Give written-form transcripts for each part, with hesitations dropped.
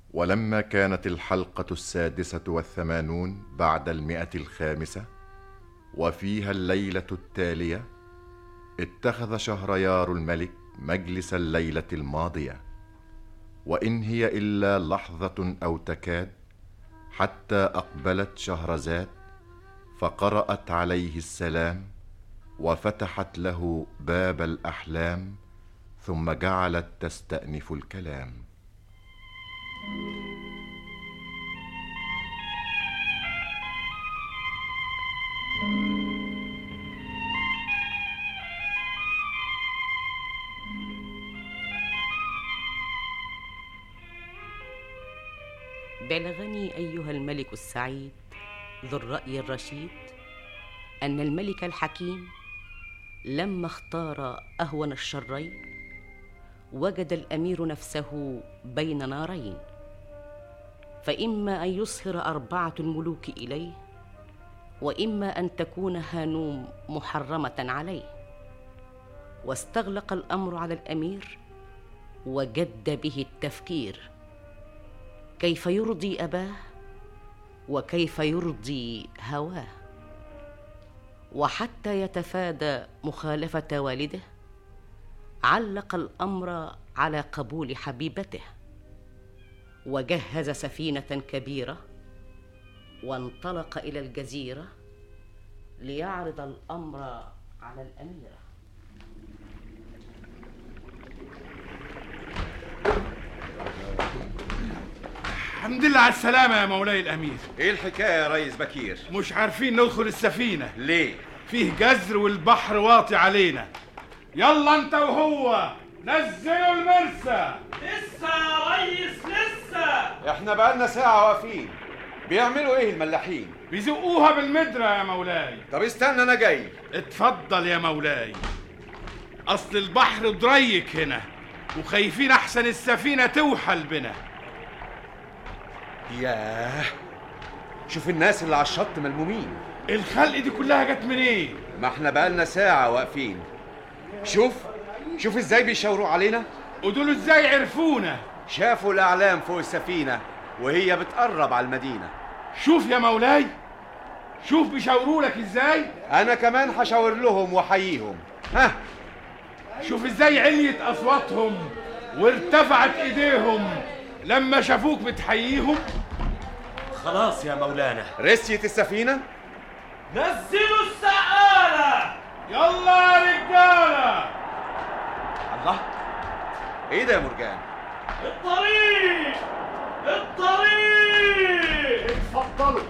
ولما كانت الحلقة 86 بعد 105 وفيها الليلة التالية، اتخذ شهريار الملك مجلس الليلة الماضية، وإن هي إلا لحظة أو تكاد حتى أقبلت شهرزاد فقرأت عليه السلام وفتحت له باب الأحلام، ثم جعلت تستأنف الكلام. بلغني أيها الملك السعيد ذو الرأي الرشيد أن الملك الحكيم لما اختار أهون الشرين وجد الأمير نفسه بين نارين، فإما أن يصهر 4 الملوك إليه، وإما أن تكون هانوم محرمة عليه. واستغلق الأمر على الأمير وجد به التفكير كيف يرضي أباه وكيف يرضي هواه، وحتى يتفادى مخالفة والده علق الأمر على قبول حبيبته، وجهز سفينة كبيرة وانطلق إلى الجزيرة ليعرض الأمر على الأميرة. الحمد لله على السلامة يا مولاي الأمير. ايه الحكاية يا ريس بكير؟ مش عارفين ندخل السفينة. ليه؟ فيه جزر والبحر واطي علينا. يلا انت وهو نزلوا المرسى. لسه يا ريس لسه. احنا بقالنا ساعة واقفين. بيعملوا ايه الملاحين؟ بيزقوها بالمدرة يا مولاي. طب استنى انا جاي. اتفضل يا مولاي. اصل البحر ضيق هنا وخايفين احسن السفينة توحل بنا. ياه، شوف الناس اللي على الشط ملمومين. الخلق دي كلها جت منين؟ ما احنا بقالنا ساعة واقفين. شوف ازاي بيشاوروا علينا. ودول ازاي عرفونا؟ شافوا الاعلام فوق السفينة وهي بتقرب على المدينة. شوف يا مولاي، شوف بيشاوروا لك ازاي. انا كمان هشاور لهم واحييهم. ها، شوف ازاي عليت اصواتهم وارتفعت ايديهم لما شافوك بتحييهم. خلاص يا مولانا، رسيت السفينة. نزلوا السقالة. يلا يا رجالة. الله، ايه ده يا مرجان؟ الطريق. اتفضلوا.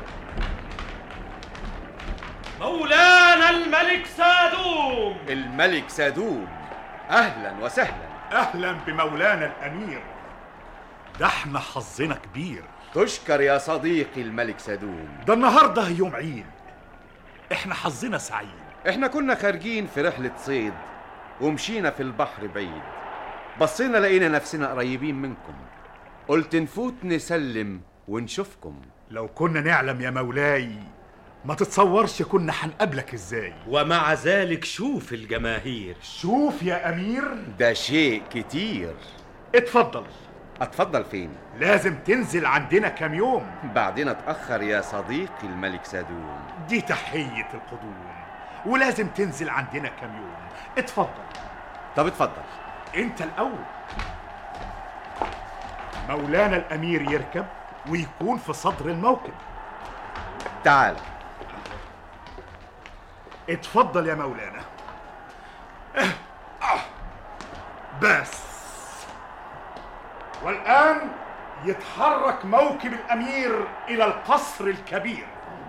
مولانا الملك سادوم. الملك سادوم، اهلا وسهلا. أهلا بمولانا الأمير، ده احنا حظنا كبير. تشكر يا صديقي الملك سادوم. ده النهاردة يوم عيد، احنا حظنا سعيد. احنا كنا خارجين في رحلة صيد ومشينا في البحر بعيد، بصينا لقينا نفسنا قريبين منكم، قلت نفوت نسلم ونشوفكم. لو كنا نعلم يا مولاي ما تتصورش كنا هنقابلك ازاي. ومع ذلك شوف الجماهير. شوف يا أمير، ده شيء كتير. اتفضل. اتفضل فين؟ لازم تنزل عندنا كام يوم. بعدين اتأخر يا صديقي الملك سادوم. دي تحية القدوم، ولازم تنزل عندنا كام يوم. اتفضل. طب اتفضل انت الأول. مولانا الأمير يركب ويكون في صدر الموكب. تعال. اتفضل يا مولانا. بس. والآن يتحرك موكب الأمير إلى القصر الكبير.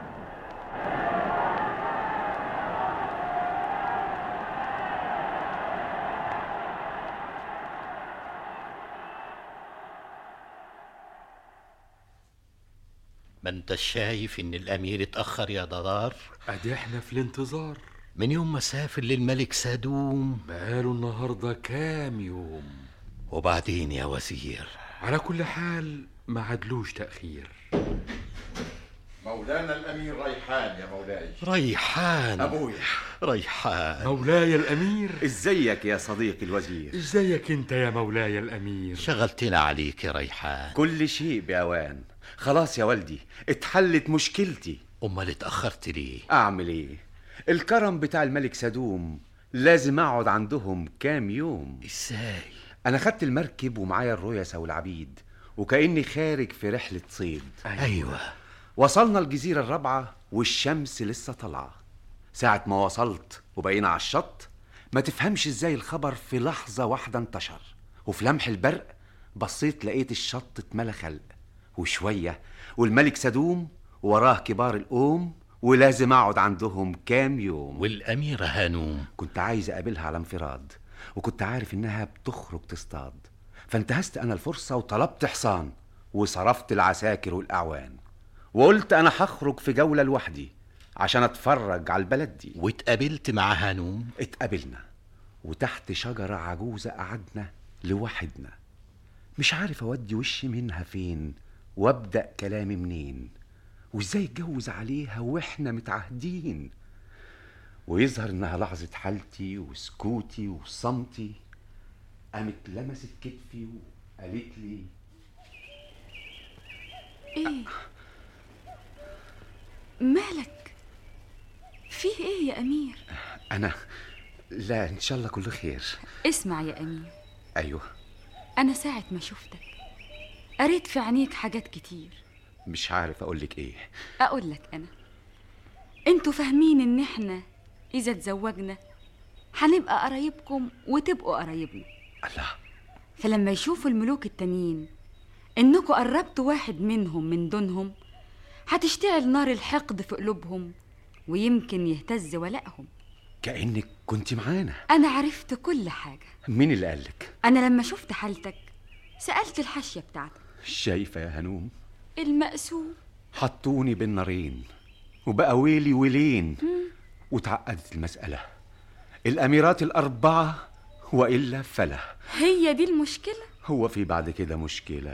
ما انت شايف ان الامير اتأخر يا ضرار؟ ادي احنا في الانتظار من يوم ما سافر للملك سادوم، بقاله النهارده كام يوم. وبعدين يا وزير؟ على كل حال ما عدلوش تأخير. مولانا الأمير ريحان يا مولاي. ريحان أبويا. ريحان مولاي الأمير. ازيك يا صديقي الوزير؟ ازيك انت يا مولاي الأمير؟ شغلتنا عليك يا ريحان. كل شيء بأوان. خلاص يا والدي اتحلت مشكلتي. أمال اتأخرت ليه؟ أعمل إيه؟ الكرم بتاع الملك سدوم لازم أقعد عندهم كام يوم. إزاي؟ أنا خدت المركب ومعايا الرؤساء والعبيد وكأني خارج في رحلة صيد. أيوة. وصلنا الجزيرة الرابعة والشمس لسه طالعة. ساعة ما وصلت وبقينا على الشط ما تفهمش ازاي الخبر في لحظة واحدة انتشر، وفي لمح البرق بصيت لقيت الشط اتملى خلق. وشوية والملك سدوم وراه كبار القوم ولازم اقعد عندهم كام يوم. والأميرة هانوم كنت عايز اقابلها على انفراد، وكنت عارف انها بتخرج تصطاد، فانتهزت انا الفرصة وطلبت حصان وصرفت العساكر والاعوان، وقلت انا هخرج في جولة لوحدي عشان اتفرج على البلد دي. واتقابلت مع هانوم؟ اتقابلنا وتحت شجرة عجوزة قعدنا لوحدنا، مش عارف اودي وشي منها فين وابدأ كلامي منين، وازاي اتجوز عليها واحنا متعهدين. ويظهر انها لاحظت حالتي وسكوتي وصمتي، قامت لمست كتفي وقالت لي: ايه مالك؟ فيه ايه يا امير؟ انا لا ان شاء الله كله خير. اسمع يا امير. ايوه. انا ساعة ما شفتك قريت في عينيك حاجات كتير. مش عارف اقولك ايه. اقول لك انا، انتوا فاهمين ان احنا اذا اتزوجنا هنبقى قرايبكم وتبقوا قرايبنا. الله. فلما يشوفوا الملوك التانيين انكوا قربتوا واحد منهم من دونهم هتشتعل نار الحقد في قلوبهم ويمكن يهتز ولائهم. كأنك كنت معانا. انا عرفت كل حاجة. مين اللي قالك؟ انا لما شفت حالتك سألت الحاشية بتاعتك. شايفة يا هنوم؟ المقسوم حطوني بين نارين وبقى ويلي ويلين. وتعقدت المسألة، الأميرات الأربعة وإلا فلا. هي دي المشكلة؟ هو في بعد كده مشكلة؟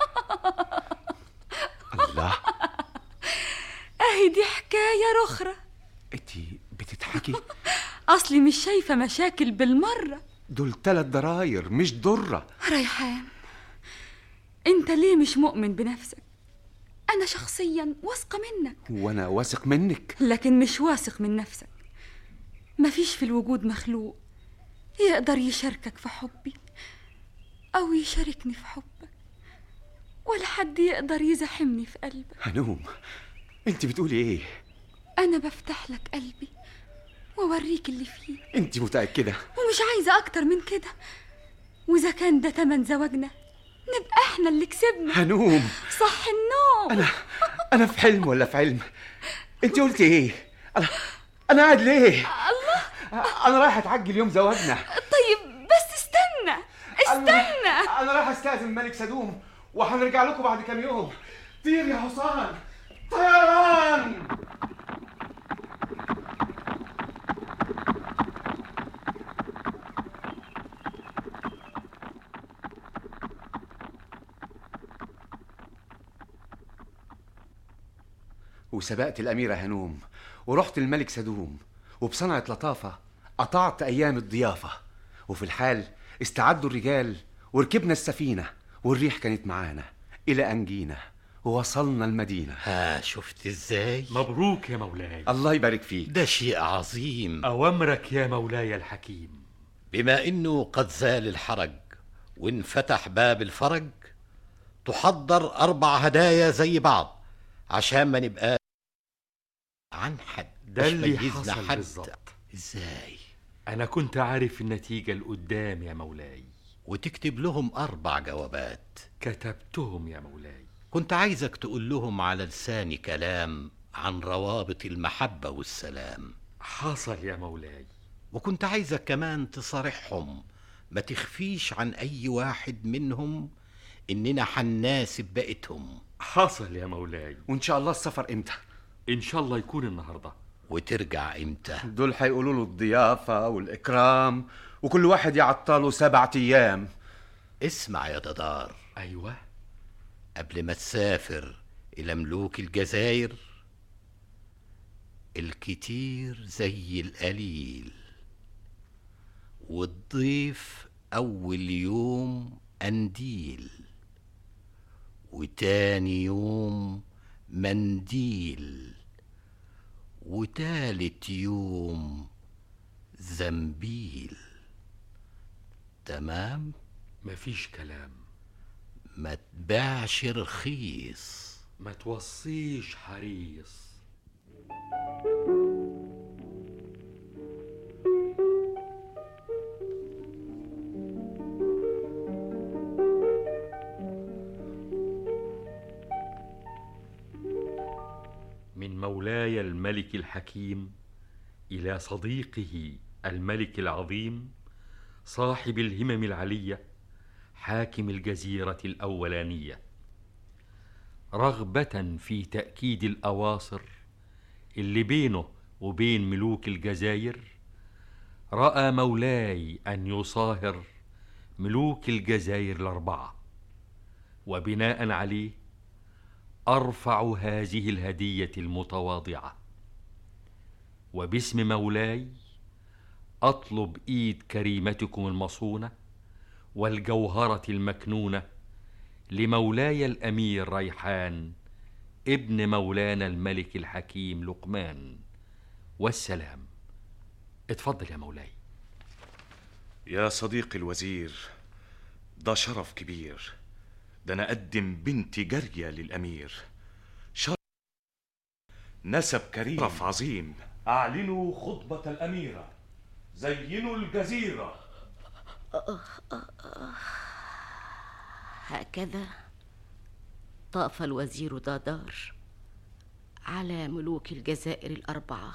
الله. اهي دي حكاية رخرة. انتي بتضحكي؟ اصلي مش شايفة مشاكل بالمرة. دول 3 دراير مش ضرة. ريحان، انت ليه مش مؤمن بنفسك؟ انا شخصيا واثقة منك. وانا واثق منك، لكن مش واثق من نفسك. مفيش في الوجود مخلوق يقدر يشاركك في حبي او يشاركني في حبك، ولا حد يقدر يزاحمني في قلبك. هنوم انت بتقولي ايه؟ انا بفتح لك قلبي واوريك اللي فيه. انت متأكدة؟ ومش عايزة اكتر من كده. واذا كان ده تمن زواجنا نبقى احنا اللي كسبنا. هنوم صح النوم. انا في حلم ولا في علم؟ انت قلتي ايه؟ انا قاعد ليه؟ الله، انا رايح اتعجل يوم زواجنا. طيب بس استنى. انا رايح استاذن الملك سدوم وهنرجع لكم بعد كام يوم. طير يا حصان، طيران. وسبقت الأميرة هنوم ورحت الملك سدوم، وبصنعة لطافة قطعت أيام الضيافة. وفي الحال استعدوا الرجال وركبنا السفينة، والريح كانت معانا إلى أن جينا ووصلنا المدينة. ها شفت ازاي؟ مبروك يا مولاي. الله يبارك فيك. ده شيء عظيم. أوامرك يا مولاي الحكيم. بما انه قد زال الحرج وانفتح باب الفرج، تحضر 4 هدايا زي بعض عشان ما نبقى عن حد. ده اللي حصل بالظبط. ازاي؟ أنا كنت عارف النتيجة القدام يا مولاي. وتكتب لهم 4 جوابات. كتبتهم يا مولاي. كنت عايزك تقول لهم على لساني كلام عن روابط المحبة والسلام. حصل يا مولاي. وكنت عايزك كمان تصارحهم، ما تخفيش عن أي واحد منهم إننا حناسب بقيتهم. حصل يا مولاي. وإن شاء الله السفر إمتى؟ إن شاء الله يكون النهاردة. وترجع إمتى؟ دول هيقولوا له الضيافة والإكرام، وكل واحد يعطله 7 أيام. اسمع يا ددار. أيوة. قبل ما تسافر إلى ملوك الجزائر الكتير زي القليل، والضيف أول يوم قنديل، وتاني يوم منديل، وتالت يوم زنبيل. تمام؟ مفيش كلام. ما تبيعش رخيص، ما توصيش حريص. من مولاي الملك الحكيم إلى صديقه الملك العظيم صاحب الهمم العلية حاكم الجزيرة الأولانية، رغبة في تأكيد الأواصر اللي بينه وبين ملوك الجزائر، رأى مولاي أن يصاهر ملوك الجزائر الأربعة، وبناء عليه أرفع هذه الهدية المتواضعة، وباسم مولاي أطلب إيد كريمتكم المصونة والجوهرة المكنونة لمولاي الأمير ريحان ابن مولانا الملك الحكيم لقمان، والسلام. اتفضل يا مولاي. يا صديقي الوزير، ده شرف كبير، ده أنا أقدم بنتي جارية للأمير، شرف نسب كريم، شرف عظيم. أعلنوا خطبة الأميرة، زينوا الجزيرة. هكذا طاف الوزير دادار على ملوك الجزائر الأربعة،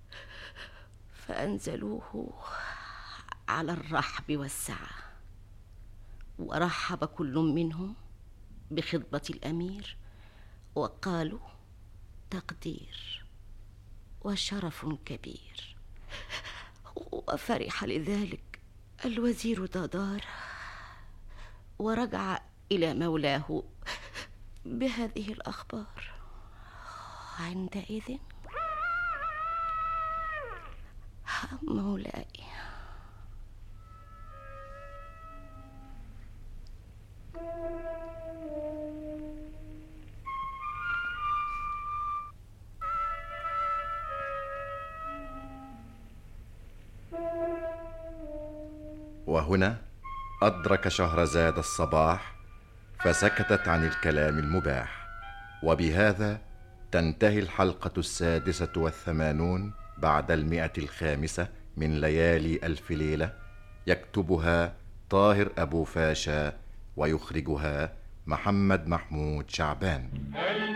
فأنزلوه على الرحب والسعة، ورحب كل منهم بخطبة الأمير، وقالوا تقدير وشرف كبير. وفرح لذلك الوزير دادار، ورجع إلى مولاه بهذه الأخبار. عندئذ مولاي، وهنا أدرك شهرزاد الصباح، فسكتت عن الكلام المباح. وبهذا تنتهي الحلقة 86 بعد 105 من ليالي ألف ليلة. يكتبها طاهر أبو فاشا، ويخرجها محمد محمود شعبان.